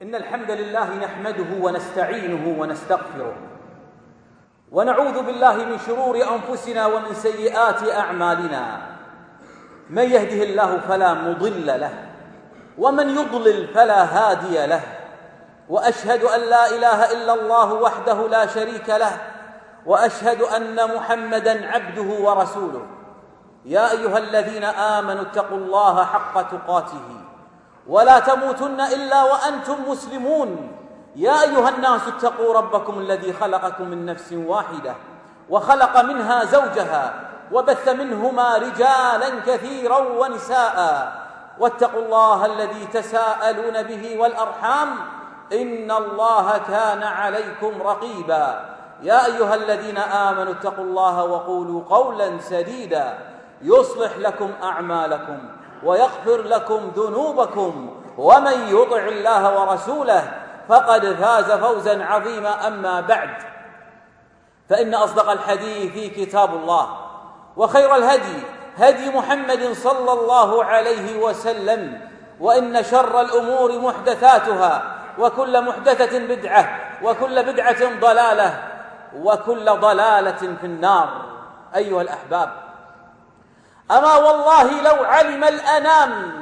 إن الحمد لله نحمده ونستعينه ونستغفره ونعوذ بالله من شرور أنفسنا ومن سيئات أعمالنا. من يهده الله فلا مضل له ومن يضلل فلا هادي له، وأشهد أن لا إله إلا الله وحده لا شريك له، وأشهد أن محمدًا عبده ورسوله. يا أيها الذين آمنوا اتقوا الله حق تقاته ولا تموتن إلا وأنتم مسلمون. يا أيها الناس اتقوا ربكم الذي خلقكم من نفس واحدة وخلق منها زوجها وبث منهما رجالا كثيرا ونساء، واتقوا الله الذي تساءلون به والأرحام إن الله كان عليكم رقيبا. يا أيها الذين آمنوا اتقوا الله وقولوا قولا سديدا يصلح لكم أعمالكم ويغفر لكم ذنوبكم، ومن يطع الله ورسوله فقد فاز فوزا عظيما. أما بعد، فإن أصدق الحديث كتاب الله، وخير الهدي هدي محمد صلى الله عليه وسلم، وإن شر الأمور محدثاتها، وكل محدثة بدعة، وكل بدعة ضلالة، وكل ضلالة في النار. أيها الأحباب، أما والله لو علم الأنام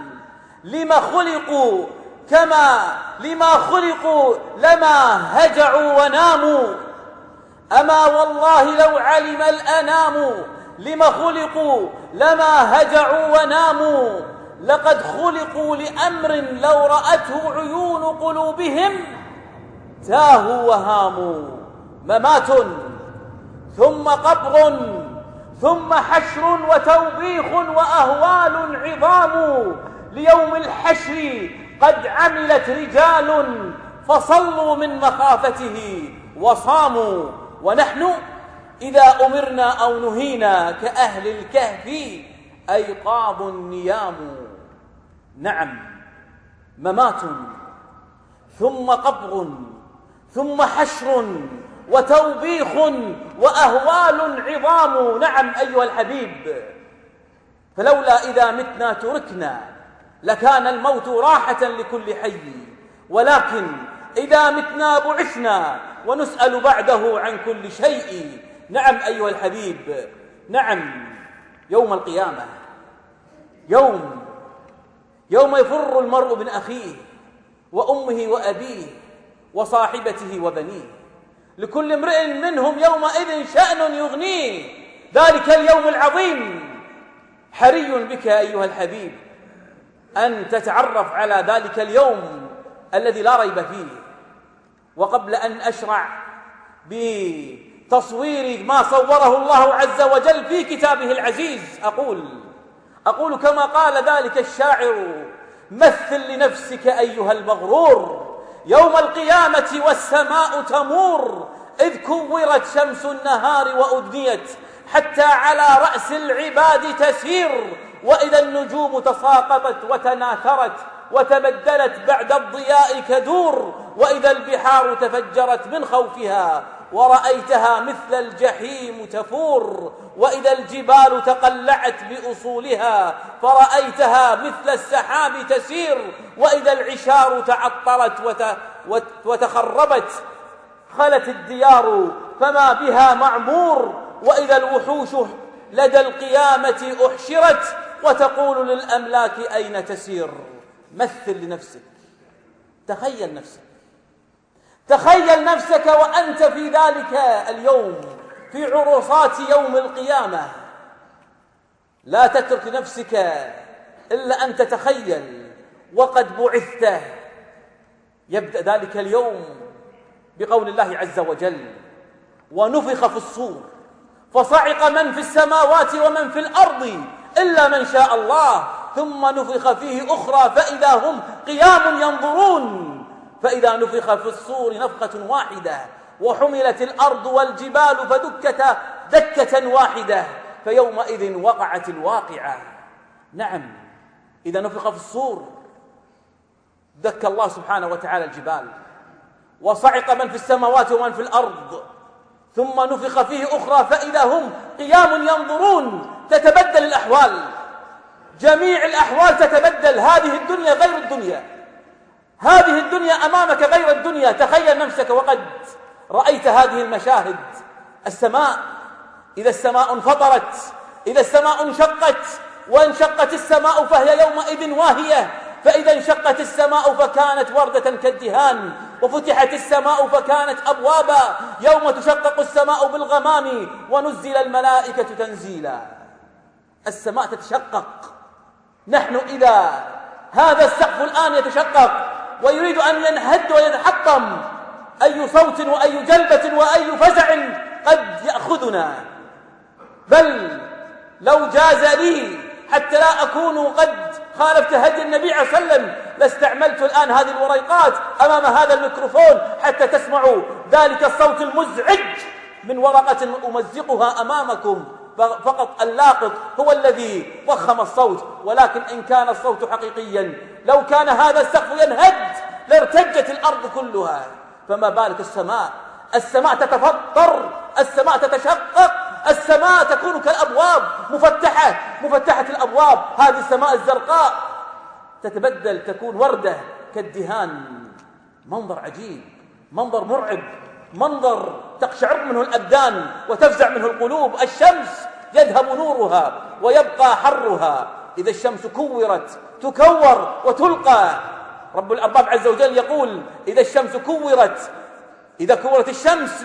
لما خلقوا لما هجعوا وناموا. أما والله لو علم الأنام لما خلقوا لما هجعوا وناموا. لقد خلقوا لأمر لو رأته عيون قلوبهم تاهوا وهاموا. ممات ثم قبر ثم حشر وتوبيخ وأهوال عظام. ليوم الحشر قد عملت رجال فصلوا من مخافته وصاموا. ونحن إذا أمرنا أو نهينا كأهل الكهف أيقاظ نيام. نعم، ممات ثم قبر ثم حشر وتوبيخ وأهوال عظام. نعم أيها الحبيب، فلولا إذا متنا تركنا لكان الموت راحة لكل حي، ولكن إذا متنا بعثنا ونسأل بعده عن كل شيء. نعم أيها الحبيب، نعم، يوم القيامة يوم يفر المرء من أخيه وأمه وأبيه وصاحبته وبنيه، لكل امرئ منهم يومئذ شأن يغنيه. ذلك اليوم العظيم حري بك أيها الحبيب أن تتعرف على ذلك اليوم الذي لا ريب فيه. وقبل أن أشرع بتصوير ما صوره الله عز وجل في كتابه العزيز أقول كما قال ذلك الشاعر: مثل لنفسك أيها المغرور يوم القيامة والسماء تمور، إذ كورت شمس النهار وأدنيت حتى على رأس العباد تسير، وإذا النجوم تساقطت وتناثرت وتبدلت بعد الضياء كدور، وإذا البحار تفجرت من خوفها ورأيتها مثل الجحيم تفور، وإذا الجبال تقلعت بأصولها فرأيتها مثل السحاب تسير، وإذا العشار تعطلت وتخربت خلت الديار فما بها معمور، وإذا الوحوش لدى القيامة أحشرت وتقول للأملاك أين تسير. مثل لنفسك، تخيل نفسك وأنت في ذلك اليوم في عرصات يوم القيامة. لا تترك نفسك إلا أن تتخيل وقد بعثت. يبدأ ذلك اليوم بقول الله عز وجل: ونفخ في الصور فصعق من في السماوات ومن في الأرض إلا من شاء الله ثم نفخ فيه أخرى فإذا هم قيام ينظرون. فإذا نفخ في الصور نفخة واحدة وحملت الأرض والجبال فدكتا دكة واحدة فيومئذ وقعت الواقعة. نعم، إذا نفخ في الصور دك الله سبحانه وتعالى الجبال، وصعق من في السماوات ومن في الأرض، ثم نفخ فيه أخرى فإذا هم قيام ينظرون. تتبدل الأحوال، جميع الأحوال تتبدل. هذه الدنيا غير الدنيا، هذه الدنيا أمامك غير الدنيا. تخيل نفسك وقد رأيت هذه المشاهد. السماء، إذا السماء انفطرت، إذا السماء انشقت، وانشقت السماء فهي يومئذ واهية، فإذا انشقت السماء فكانت وردة كالدهان، وفتحت السماء فكانت أبوابا، يوم تشقق السماء بالغمام ونزل الملائكة تنزيلا. السماء تتشقق. نحن إذا هذا السقف الآن يتشقق ويريد أن ينهد ويتحطم، أي صوت وأي جلبة وأي فزع قد يأخذنا. بل لو جاز لي حتى لا أكون قد خالفت هدي النبي عليه الصلاة والسلام لاستعملت الآن هذه الوريقات أمام هذا الميكروفون حتى تسمعوا ذلك الصوت المزعج من ورقة أمزقها أمامكم. فقط اللاقط هو الذي ضخم الصوت، ولكن إن كان الصوت حقيقيا لو كان هذا السقف ينهد لارتجت الأرض كلها، فما بالك السماء. السماء تتفطر، السماء تتشقق، السماء تكون كالأبواب مفتحة الأبواب. هذه السماء الزرقاء تتبدل تكون وردة كالدهان. منظر عجيب، منظر مرعب، منظر تقشعر منه الأبدان وتفزع منه القلوب. الشمس يذهب نورها ويبقى حرها. إذا الشمس كورت تكور وتلقى. رب الأرباب عز وجل يقول إذا الشمس كورت، إذا كورت الشمس،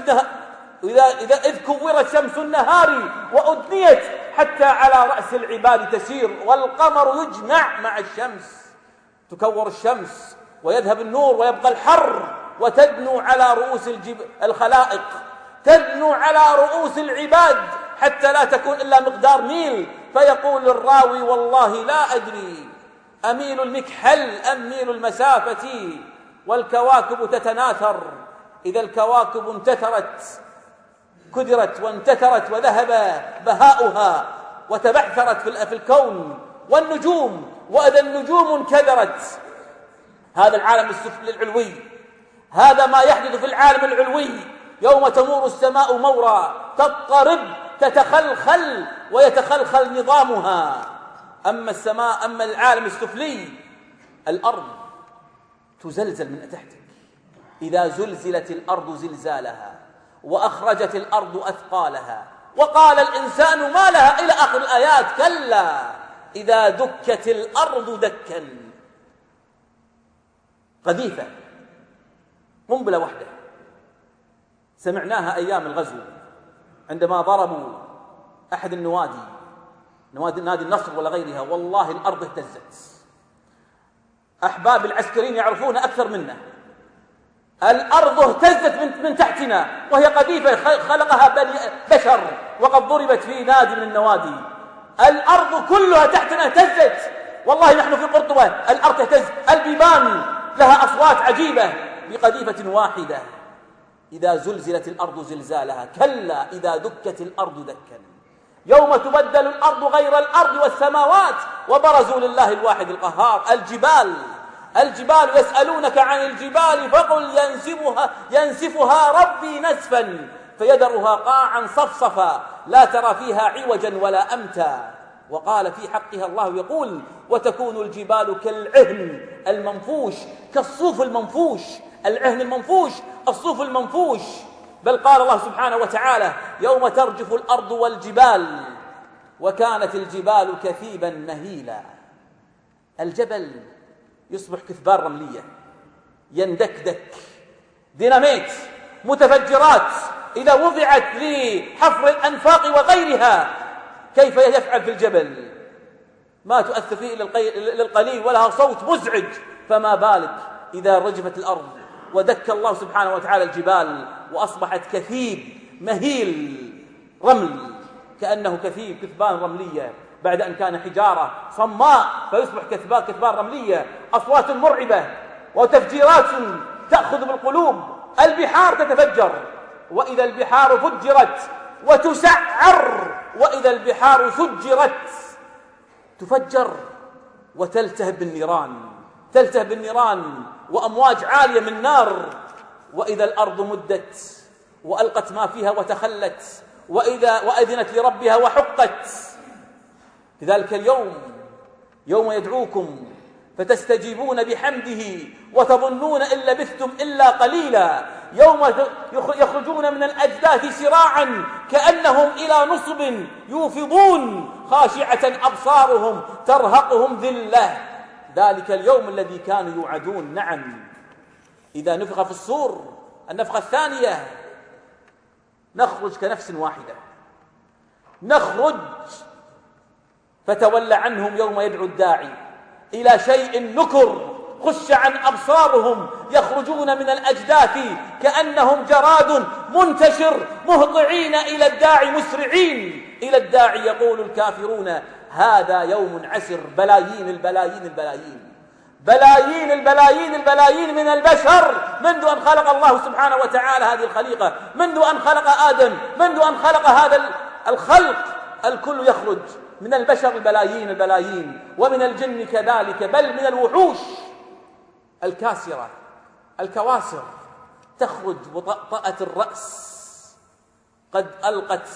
إذ كورت شمس النهار وأدنيت حتى على رأس العباد تسير، والقمر يجمع مع الشمس. تكور الشمس ويذهب النور ويبقى الحر، وتدنو على رؤوس الخلائق، تدنو على رؤوس العباد حتى لا تكون إلا مقدار ميل. فيقول الراوي والله لا أدري أميل المكحل أم ميل المسافة، والكواكب تتناثر. إذا الكواكب انتثرت كدرت وانتثرت وذهب بهاؤها وتبعثرت في الكون، والنجوم، وإذا النجوم انكدرت. هذا العالم السفلي العلوي، هذا ما يحدث في العالم العلوي. يوم تمور السماء مورا، تضطرب، تتخلخل ويتخلخل نظامها. أما السماء، أما العالم السفلي، الأرض تزلزل من تحتك. إذا زلزلت الأرض زلزالها وأخرجت الأرض أثقالها وقال الإنسان ما لها إلى آخر الآيات. كلا إذا دكت الأرض دكا. قذيفة، قنبلة واحدة سمعناها أيام الغزو عندما ضربوا أحد النوادي، نادي النصر ولا غيرها، والله الأرض اهتزت. أحباب العسكريين يعرفون أكثر منا. الأرض اهتزت من تحتنا، وهي قذيفة خلقها بشر وقد ضربت في نادي من النوادي. الأرض كلها تحتنا اهتزت. والله نحن في قرطبة الأرض تهتز، البيبان لها أصوات عجيبة بقذيفة واحدة. إذا زلزلت الأرض زلزالها. كلا إذا دكت الأرض دكا. يوم تبدل الأرض غير الأرض والسماوات وبرزوا لله الواحد القهار. الجبال يسألونك عن الجبال فقل ينسفها ربي نسفا فيذرها قاعا صفصفا لا ترى فيها عوجا ولا أمتا. وقال في حقها الله يقول وتكون الجبال كالعهن المنفوش، كالصوف المنفوش. العهن المنفوش، الصوف المنفوش. بل قال الله سبحانه وتعالى يوم ترجف الأرض والجبال وكانت الجبال كثيبا مهيلا. الجبل يصبح كثبان رملية، يندكدك، ديناميت، متفجرات إذا وضعت لحفر الأنفاق وغيرها. كيف يفعل في الجبل؟ ما تؤثر فيه إلا القليل ولها صوت مزعج، فما بالك إذا رجفت الأرض ودك الله سبحانه وتعالى الجبال وأصبحت كثيب مهيل رمل، كأنه كثبان رملية بعد أن كان حجارة صماء فيصبح كثبان رملية. أصوات مرعبة وتفجيرات تأخذ بالقلوب. البحار تتفجر، وإذا البحار فجرت وتسعر، وإذا البحار سجرت تفجر وتلتهب بالنيران وأمواج عالية من نار. وإذا الأرض مدت وألقت ما فيها وتخلت وأذنت لربها وحقت. في ذلك اليوم يوم يدعوكم فتستجيبون بحمده وتظنون إن لبثتم إلا قليلا. يوم يخرجون من الأجداث سراعا كأنهم إلى نصب يوفضون خاشعة أبصارهم ترهقهم ذلة، ذلك اليوم الذي كانوا يوعدون. نعم، إذا نفخ في الصور النفخة الثانية نخرج كنفس واحدة، نخرج فتولى عنهم يوم يدعو الداعي إلى شيء نكر، خش عن أبصارهم يخرجون من الأجداث كأنهم جراد منتشر مهطعين إلى الداعي مسرعين إلى الداعي. يقول الكافرون هذا يوم عسر. بلايين البلايين البلايين بلايين البلايين البلايين من البشر منذ أن خلق الله سبحانه وتعالى هذه الخليقة، منذ أن خلق آدم، منذ أن خلق هذا الخلق، الكل يخرج من البشر البلايين البلايين، ومن الجن كذلك، بل من الوحوش الكاسرة الكواسر تخرج وطأطأت الرأس، قد ألقت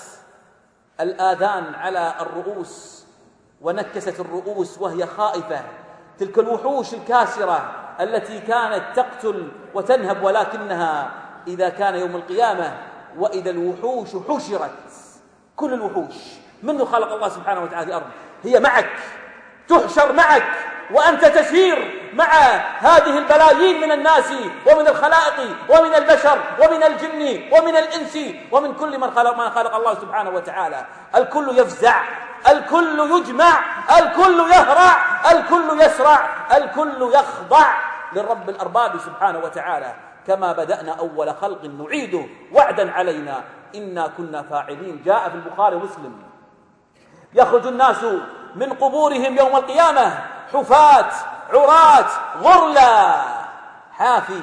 الآذان على الرؤوس ونكست الرؤوس وهي خائفة. تلك الوحوش الكاسرة التي كانت تقتل وتنهب، ولكنها إذا كان يوم القيامة وإذا الوحوش حشرت، كل الوحوش منذ خلق الله سبحانه وتعالى الأرض هي معك، تحشر معك، وأنت تسير مع هذه البلايين من الناس ومن الخلائق ومن البشر ومن الجن ومن الإنس ومن كل من خلق الله سبحانه وتعالى. الكل يفزع، الكل يجمع، الكل يهرع، الكل يسرع، الكل يخضع للرب الأرباب سبحانه وتعالى. كما بدأنا أول خلق نعيده وعدا علينا إنا كنا فاعلين. جاء في البخاري ومسلم يخرج الناس من قبورهم يوم القيامة حفاة عراة غرلا، حافي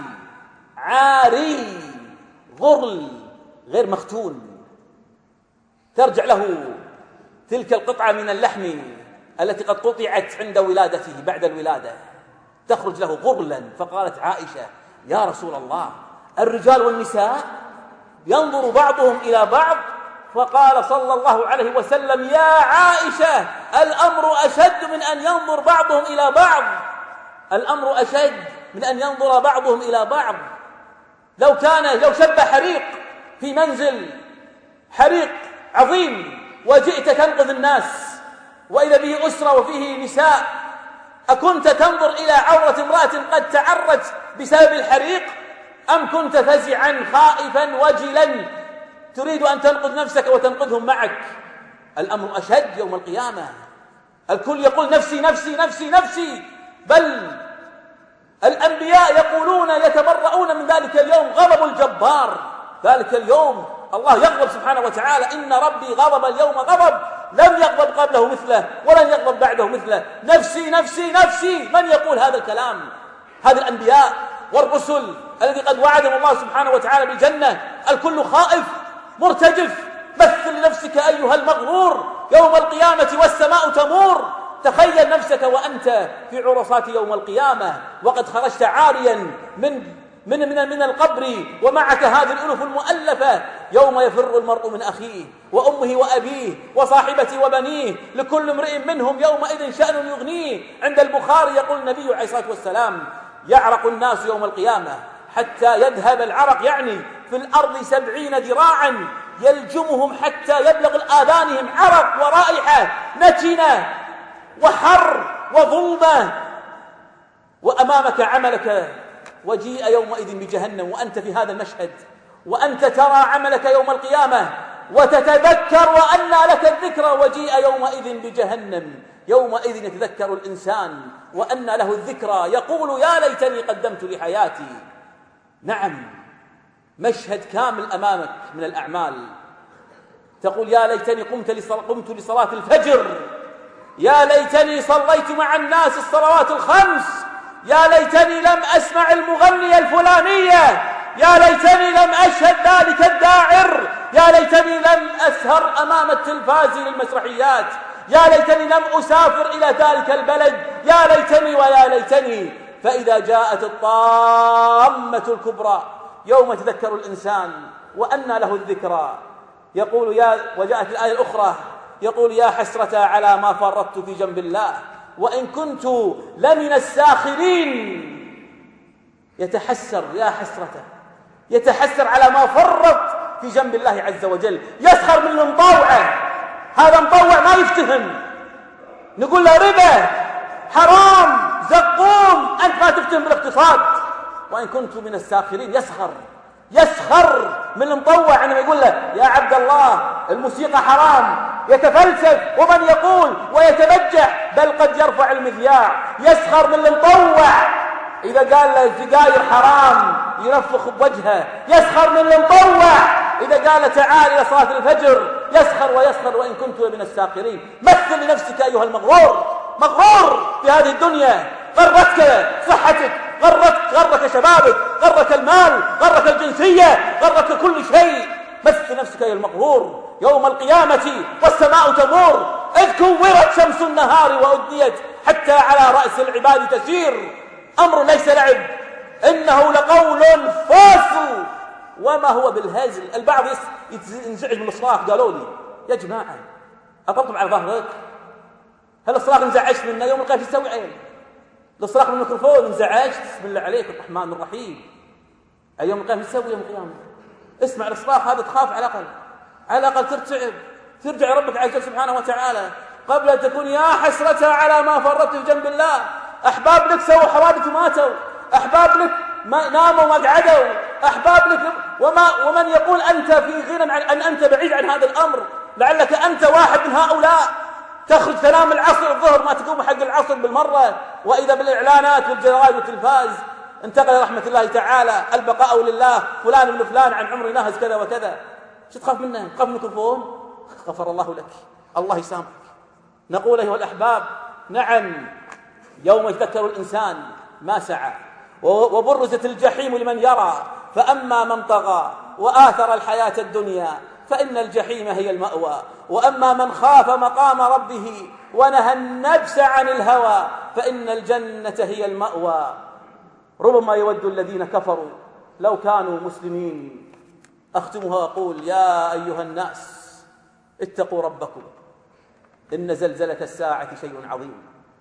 عاري غرل غير مختون، ترجع له تلك القطعة من اللحم التي قد قطعت عند ولادته بعد الولادة، تخرج له غرلا. فقالت عائشة يا رسول الله الرجال والنساء ينظر بعضهم إلى بعض؟ فقال صلى الله عليه وسلم يا عائشة الأمر أشد من أن ينظر بعضهم إلى بعض، الأمر أشد من أن ينظر بعضهم إلى بعض. لو شب حريق في منزل، حريق عظيم، وجئت تنقذ الناس وإذا به أسرة وفيه نساء، أكنت تنظر إلى عورة امرأة قد تعرت بسبب الحريق، أم كنت فزعا خائفا وجلا تريد أن تنقذ نفسك وتنقذهم معك؟ الأمر أشد يوم القيامة، الكل يقول نفسي نفسي نفسي نفسي، بل الأنبياء يقولون يتبرؤون من ذلك اليوم، غضب الجبار ذلك اليوم. الله يغضب سبحانه وتعالى إن ربي غضب اليوم غضب لم يغضب قبله مثله ولن يغضب بعده مثله. نفسي نفسي نفسي، من يقول هذا الكلام؟ هذه الأنبياء والرسل الذي قد وعدهم الله سبحانه وتعالى بالجنة. الكل خائف مرتجف. مثل لنفسك أيها المغرور يوم القيامة والسماء تمور. تخيل نفسك وأنت في عرصات يوم القيامة وقد خرجت عاريا من القبر ومعك هذه الألوف المؤلفة. يوم يفر المرء من أخيه وأمه وأبيه وصاحبته وبنيه لكل امرئ منهم يومئذ شأن يغنيه. عند البخاري يقول النبي عليه الصلاة والسلام يعرق الناس يوم القيامة حتى يذهب العرق، يعني في الأرض 70 ذراعا يلجمهم حتى يبلغ الآذانهم عرق ورائحة نتنة وحر وظلمة، وأمامك عملك. وجيء يومئذ بجهنم وأنت في هذا المشهد، وأنت ترى عملك يوم القيامة وتتذكر وأنى لك الذكرى. وجيء يومئذ بجهنم، يومئذ يتذكر الإنسان وأنى له الذكرى، يقول يا ليتني قدمت لحياتي. نعم، مشهد كامل أمامك من الأعمال. تقول يا ليتني قمت لصلاة الفجر، يا ليتني صليت مع الناس الصلوات الخمس، يا ليتني لم أسمع المغنية الفلانية، يا ليتني لم أشهد ذلك الداعر، يا ليتني لم أسهر أمام التلفاز للمسرحيات، يا ليتني لم أسافر إلى ذلك البلد، يا ليتني ويا ليتني. فإذا جاءت الطامة الكبرى يوم يتذكر الإنسان وأنى له الذكرى، يقول وجاءت الآية الأخرى يقول يا حسرة على ما فرطت في جنب الله وإن كنت لمن الساخرين. يتحسر يا حسرته، يتحسر على ما فرط في جنب الله عز وجل. يسخر من المطوعة، هذا مطوع ما يفتهم، نقول له ربا حرام زقوم، أنت ما تفتهم بالاقتصاد. وإن كنت من الساخرين، يسخر من المطوع عندما يقول له يا عبد الله الموسيقى حرام، يتفلسف ومن يقول ويتبجح، بل قد يرفع المذياع. يسخر من المطوع إذا قال له السجاير حرام ينفخ بوجهه. يسخر من المطوع إذا قال تعال إلى صلاة الفجر. يسخر وإن كنت من الساخرين. مثل لنفسك أيها المغرور، مغرور في هذه الدنيا، غرتك صحتك، غرك شبابك، غرك المال، غرك الجنسية، غرك كل شيء. مثل نفسك أيها المغرور يوم القيامة والسماء تمور، إذ كورت شمس النهار وأدنيت حتى على رأس العباد تسير. أمر ليس لعب، إنه لقول فاصل وما هو بالهزل. البعض ينزعج من الصراخ. قالوا لي يا جماعة أطبطب على ظهرك، هل الصراخ انزعجت منه؟ يوم القيامة تسوي عين الصراخ من الميكروفون انزعجت؟ بسم الله عليك الرحمن الرحيم. يوم القيامة تسوي يوم القيامة اسمع الصراخ هذا، تخاف على الأقل ترتعب، ترجع ربك عز وجل سبحانه وتعالى قبل أن تكون يا حسرة على ما فرطت في جنب الله. أحباب لك سووا حوادث وماتوا، أحباب لك ما ناموا وما قعدوا، أحباب لك ومن يقول أنت في غنى عن أن أنت بعيد عن هذا الأمر. لعلك أنت واحد من هؤلاء تخرج تنام العصر الظهر ما تقوم حق العصر بالمرة، وإذا بالإعلانات والجرائد والتلفاز انتقل رحمة الله تعالى البقاء لله، فلان ابن فلان عن عمري ناهز كذا وكذا. شو تخاف منه؟ تخاف من الميكروفون؟ غفر الله لك، الله يسامحك. نقول أيها الأحباب نعم، يوم يتذكر الإنسان ما سعى وبرزت الجحيم لمن يرى، فأما من طغى وآثر الحياة الدنيا فإن الجحيم هي المأوى، وأما من خاف مقام ربه ونهى النفس عن الهوى فإن الجنة هي المأوى. ربما يود الذين كفروا لو كانوا مسلمين. أختمها وأقول يا أيها الناس اتقوا ربكم، إن زلزلة الساعة شيء عظيم،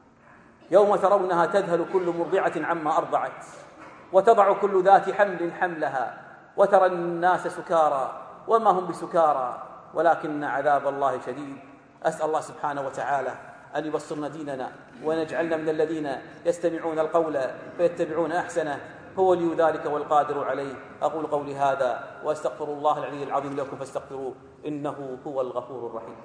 يوم ترونها تذهل كل مرضعة عما أرضعت وتضع كل ذات حمل حملها وترى الناس سكارى وما هم بسكارى ولكن عذاب الله شديد. أسأل الله سبحانه وتعالى أن يبصرنا ديننا ونجعلنا من الذين يستمعون القول فيتبعون أحسنه، هو ولي ذلك والقادر عليه. أقول قولي هذا وأستغفر الله العلي العظيم لكم فاستغفروه إنه هو الغفور الرحيم.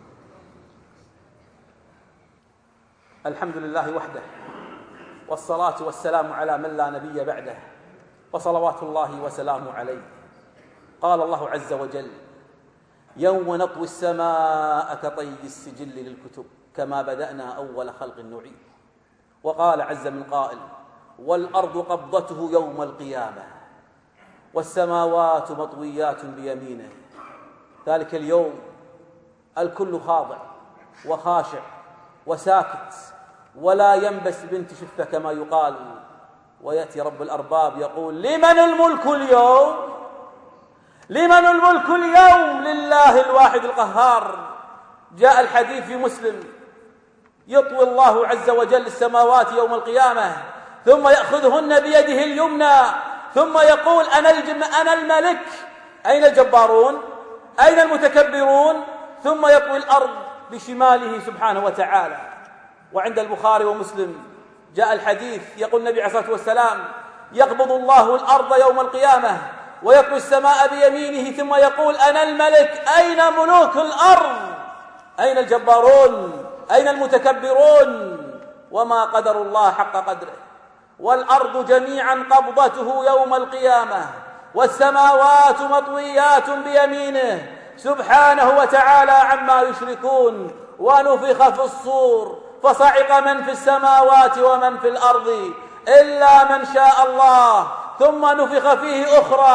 الحمد لله وحده، والصلاة والسلام على من لا نبي بعده، وصلوات الله وسلامه عليه. قال الله عز وجل يوم نطوي السماء كطي السجل للكتب كما بدأنا أول خلق نعيد. وقال عز من قائل والأرض قبضته يوم القيامة والسماوات مطويات بيمينه. ذلك اليوم الكل خاضع وخاشع وساكت ولا ينبس بنت شفة كما يقال، ويأتي رب الأرباب يقول لمن الملك اليوم؟ لمن الملك اليوم؟ لله الواحد القهار. جاء الحديث في مسلم يطوي الله عز وجل السماوات يوم القيامة ثم يأخذهن بيده اليمنى ثم يقول أنا الملك، أين الجبارون؟ أين المتكبرون؟ ثم يطوي الأرض بشماله سبحانه وتعالى. وعند البخاري ومسلم جاء الحديث يقول النبي عليه الصلاة والسلام يقبض الله الأرض يوم القيامة ويطوي السماء بيمينه ثم يقول أنا الملك، أين ملوك الأرض؟ أين الجبارون؟ أين المتكبرون؟ وما قدر الله حق قدره. والأرض جميعا قبضته يوم القيامة والسماوات مطويات بيمينه سبحانه وتعالى عما يشركون. ونفخ في الصور فصعق من في السماوات ومن في الأرض إلا من شاء الله ثم نفخ فيه أخرى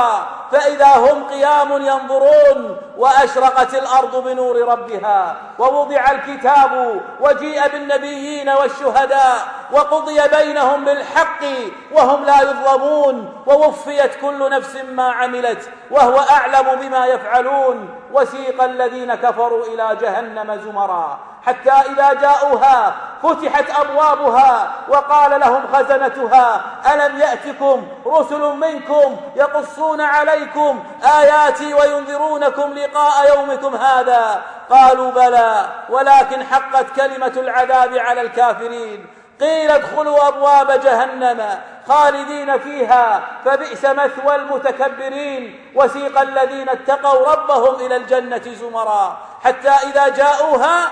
فإذا هم قيام ينظرون وأشرقت الأرض بنور ربها ووضع الكتاب وجيء بالنبيين والشهداء وقضي بينهم بالحق وهم لا يظلمون ووفيت كل نفس ما عملت وهو أعلم بما يفعلون. وسيق الذين كفروا إلى جهنم زمرا حتى إذا جاءوها فتحت أبوابها وقال لهم خزنتها ألم يأتكم رسل منكم يقصون عليكم آياتي وينذرونكم لقاء يومكم هذا قالوا بلى ولكن حقت كلمة العذاب على الكافرين. قيل ادخلوا أبواب جهنم خالدين فيها فبئس مثوى المتكبرين. وسيق الذين اتقوا ربهم إلى الجنة زمرا حتى إذا جاءوها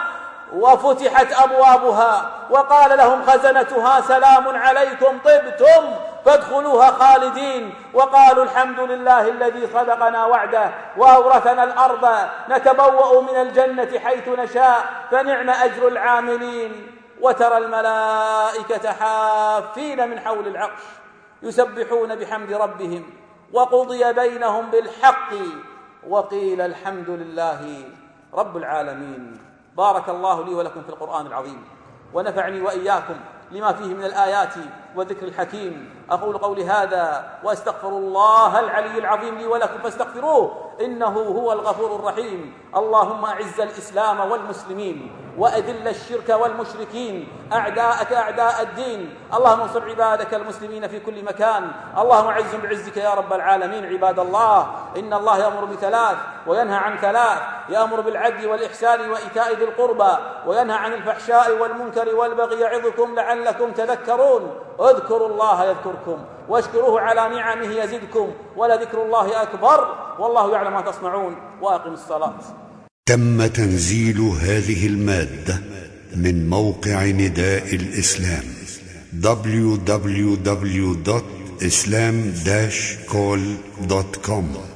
وفتحت أبوابها وقال لهم خزنتها سلام عليكم طبتم فادخلوها خالدين وقالوا الحمد لله الذي صدقنا وعده وأورثنا الأرض نتبوأ من الجنة حيث نشاء فنعم أجر العاملين. وترى الملائكة حافين من حول العرش يسبحون بحمد ربهم وقضي بينهم بالحق وقيل الحمد لله رب العالمين. بارك الله لي ولكم في القرآن العظيم ونفعني وإياكم لما فيه من الآيات والذكر الحكيم. أقول قولي هذا وأستغفر الله العلي العظيم لي ولكم فاستغفروه إنه هو الغفور الرحيم. اللهم أعز الإسلام والمسلمين وأذل الشرك والمشركين أعداءك أعداء الدين. اللهم انصر عبادك المسلمين في كل مكان. اللهم أعزهم بعزك يا رب العالمين. عباد الله إن الله يأمر بثلاث وينهى عن ثلاث يأمر بالعدل والإحسان وإيتاء ذي القربى وينهى عن الفحشاء والمنكر والبغي يعظكم لعلكم تذكرون. اذكروا الله يذكركم واشكروه على نعمه يزدكم ولذكر الله أكبر والله يعلم ما تصنعون. وأقم الصلاة. تم تنزيل هذه المادة من موقع نداء الإسلام www.islam-call.com